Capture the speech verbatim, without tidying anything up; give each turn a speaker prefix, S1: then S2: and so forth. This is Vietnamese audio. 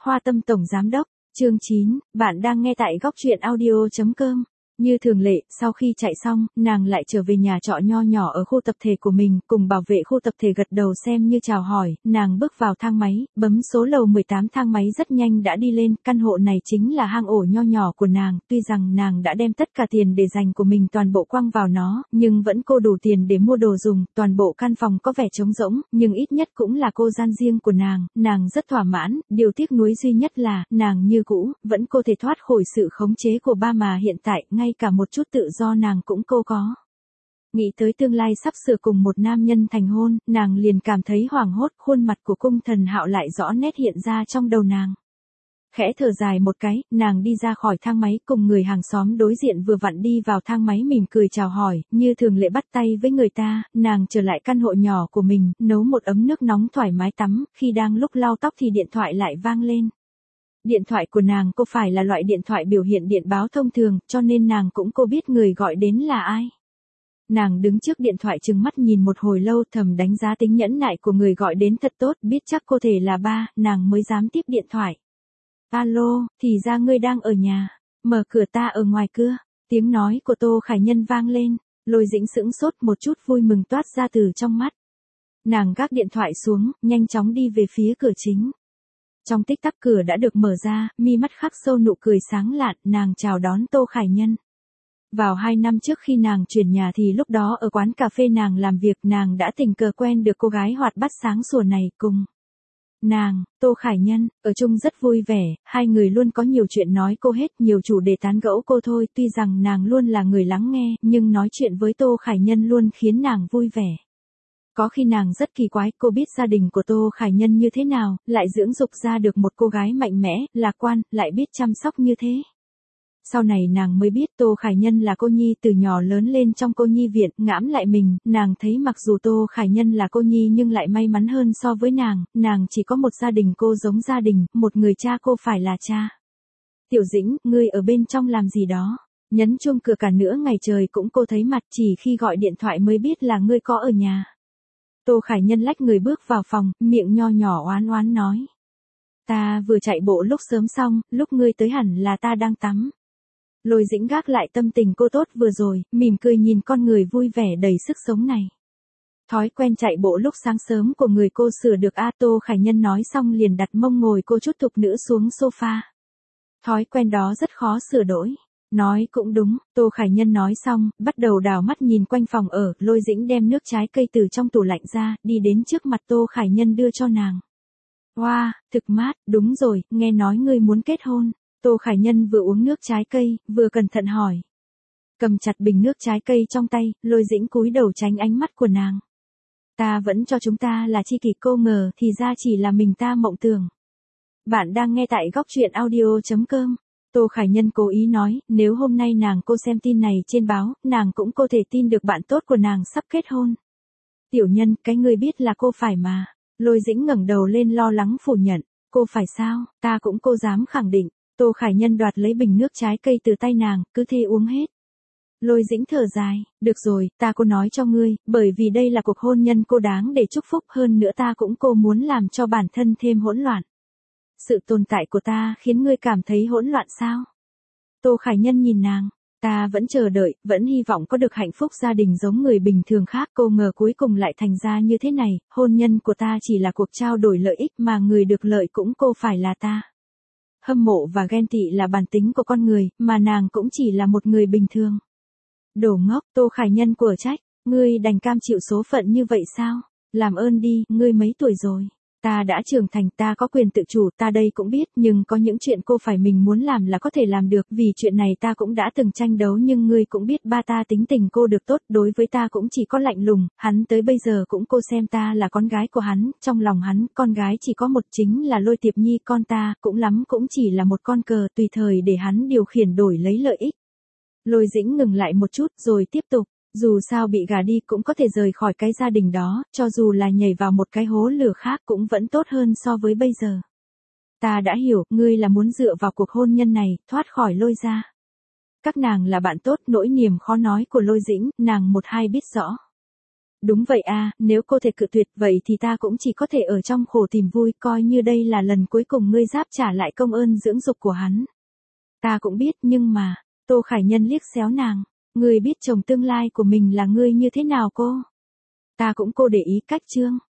S1: Hoa Tâm Tổng Giám Đốc, chương chín, bạn đang nghe tại góc truyện audio.com. Như thường lệ, sau khi chạy xong, nàng lại trở về nhà trọ nho nhỏ ở khu tập thể của mình, cùng bảo vệ khu tập thể gật đầu xem như chào hỏi, nàng bước vào thang máy, bấm số lầu mười tám thang máy rất nhanh đã đi lên, căn hộ này chính là hang ổ nho nhỏ của nàng, tuy rằng nàng đã đem tất cả tiền để dành của mình toàn bộ quăng vào nó, nhưng vẫn cô đủ tiền để mua đồ dùng, toàn bộ căn phòng có vẻ trống rỗng, nhưng ít nhất cũng là cô gian riêng của nàng, nàng rất thỏa mãn, điều tiếc nuối duy nhất là, nàng như cũ, vẫn cô thể thoát khỏi sự khống chế của ba mà hiện tại, ngay cả một chút tự do nàng cũng cô có. Nghĩ tới tương lai sắp sửa cùng một nam nhân thành hôn, nàng liền cảm thấy hoảng hốt, khuôn mặt của cung thần Hạo lại rõ nét hiện ra trong đầu nàng. Khẽ thở dài một cái, nàng đi ra khỏi thang máy cùng người hàng xóm đối diện vừa vặn đi vào thang máy mỉm cười chào hỏi, như thường lệ bắt tay với người ta, nàng trở lại căn hộ nhỏ của mình, nấu một ấm nước nóng thoải mái tắm, khi đang lúc lau tóc thì điện thoại lại vang lên. Điện thoại của nàng cô phải là loại điện thoại biểu hiện điện báo thông thường, cho nên nàng cũng cô biết người gọi đến là ai. Nàng đứng trước điện thoại trừng mắt nhìn một hồi lâu, thầm đánh giá tính nhẫn nại của người gọi đến thật tốt, biết chắc cô thể là ba, nàng mới dám tiếp điện thoại. Alo, thì ra ngươi đang ở nhà, mở cửa, ta ở ngoài cửa. Tiếng nói của Tô Khải Nhân vang lên, Lôi Dĩnh sững sốt, một chút vui mừng toát ra từ trong mắt. Nàng gác điện thoại xuống, nhanh chóng đi về phía cửa chính. Trong tích tắc cửa đã được mở ra, mi mắt khắc sâu nụ cười sáng lạn, nàng chào đón Tô Khải Nhân. Vào hai năm trước khi nàng chuyển nhà thì lúc đó ở quán cà phê nàng làm việc, nàng đã tình cờ quen được cô gái hoạt bát sáng sủa này, cùng nàng, Tô Khải Nhân, ở chung rất vui vẻ, hai người luôn có nhiều chuyện nói cô hết, nhiều chủ đề tán gẫu cô thôi, tuy rằng nàng luôn là người lắng nghe, nhưng nói chuyện với Tô Khải Nhân luôn khiến nàng vui vẻ. Có khi nàng rất kỳ quái, cô biết gia đình của Tô Khải Nhân như thế nào, lại dưỡng dục ra được một cô gái mạnh mẽ, lạc quan, lại biết chăm sóc như thế. Sau này nàng mới biết Tô Khải Nhân là cô nhi từ nhỏ lớn lên trong cô nhi viện, ngẫm lại mình, nàng thấy mặc dù Tô Khải Nhân là cô nhi nhưng lại may mắn hơn so với nàng, nàng chỉ có một gia đình cô giống gia đình, một người cha cô phải là cha. Tiểu Dĩnh, ngươi ở bên trong làm gì đó? Nhấn chuông cửa cả nửa ngày trời cũng cô thấy mặt, chỉ khi gọi điện thoại mới biết là ngươi có ở nhà. Tô Khải Nhân lách người bước vào phòng, miệng nho nhỏ oán oán nói. Ta vừa chạy bộ lúc sớm xong, lúc ngươi tới hẳn là ta đang tắm. Lôi Dĩnh gác lại tâm tình cô tốt vừa rồi, mỉm cười nhìn con người vui vẻ đầy sức sống này. Thói quen chạy bộ lúc sáng sớm của người cô sửa được a. Tô Khải Nhân nói xong liền đặt mông ngồi cô chút thục nữ xuống sofa. Thói quen đó rất khó sửa đổi. Nói cũng đúng, Tô Khải Nhân nói xong, bắt đầu đảo mắt nhìn quanh phòng ở, Lôi Dĩnh đem nước trái cây từ trong tủ lạnh ra, đi đến trước mặt Tô Khải Nhân đưa cho nàng. Wow, thực mát, đúng rồi, nghe nói ngươi muốn kết hôn. Tô Khải Nhân vừa uống nước trái cây, vừa cẩn thận hỏi. Cầm chặt bình nước trái cây trong tay, Lôi Dĩnh cúi đầu tránh ánh mắt của nàng. Ta vẫn cho chúng ta là tri kỷ, cô ngờ thì ra chỉ là mình ta mộng tưởng. Bạn đang nghe tại góc truyện audio.com. Tô Khải Nhân cố ý nói, nếu hôm nay nàng cô xem tin này trên báo, nàng cũng có thể tin được bạn tốt của nàng sắp kết hôn. Tiểu Nhân, cái ngươi biết là cô phải mà. Lôi Dĩnh ngẩng đầu lên lo lắng phủ nhận, cô phải sao, ta cũng cô dám khẳng định. Tô Khải Nhân đoạt lấy bình nước trái cây từ tay nàng, cứ thế uống hết. Lôi Dĩnh thở dài, được rồi, ta cô nói cho ngươi, bởi vì đây là cuộc hôn nhân cô đáng để chúc phúc, hơn nữa ta cũng cô muốn làm cho bản thân thêm hỗn loạn. Sự tồn tại của ta khiến ngươi cảm thấy hỗn loạn sao? Tô Khải Nhân nhìn nàng, ta vẫn chờ đợi, vẫn hy vọng có được hạnh phúc gia đình giống người bình thường khác, cô ngờ cuối cùng lại thành ra như thế này, hôn nhân của ta chỉ là cuộc trao đổi lợi ích mà người được lợi cũng cô phải là ta. Hâm mộ và ghen tị là bản tính của con người, mà nàng cũng chỉ là một người bình thường. Đồ ngốc, Tô Khải Nhân của trách, ngươi đành cam chịu số phận như vậy sao? Làm ơn đi, ngươi mấy tuổi rồi? Ta đã trưởng thành, ta có quyền tự chủ, ta đây cũng biết, nhưng có những chuyện cô phải mình muốn làm là có thể làm được, vì chuyện này ta cũng đã từng tranh đấu, nhưng ngươi cũng biết ba ta tính tình cô được tốt, đối với ta cũng chỉ có lạnh lùng, hắn tới bây giờ cũng cô xem ta là con gái của hắn, trong lòng hắn, con gái chỉ có một chính là Lôi Tiệp Nhi, con ta, cũng lắm cũng chỉ là một con cờ, tùy thời để hắn điều khiển đổi lấy lợi ích. Lôi Dĩnh ngừng lại một chút, rồi tiếp tục. Dù sao bị gả đi cũng có thể rời khỏi cái gia đình đó, cho dù là nhảy vào một cái hố lửa khác cũng vẫn tốt hơn so với bây giờ. Ta đã hiểu, ngươi là muốn dựa vào cuộc hôn nhân này, thoát khỏi Lôi gia. Các nàng là bạn tốt, nỗi niềm khó nói của Lôi Dĩnh, nàng một hai biết rõ. Đúng vậy à, nếu cô thể cự tuyệt vậy thì ta cũng chỉ có thể ở trong khổ tìm vui, coi như đây là lần cuối cùng ngươi đáp trả lại công ơn dưỡng dục của hắn. Ta cũng biết nhưng mà, Tô Khải Nhân liếc xéo nàng, ngươi biết chồng tương lai của mình là ngươi như thế nào cô? Ta cũng cô để ý cách Trương.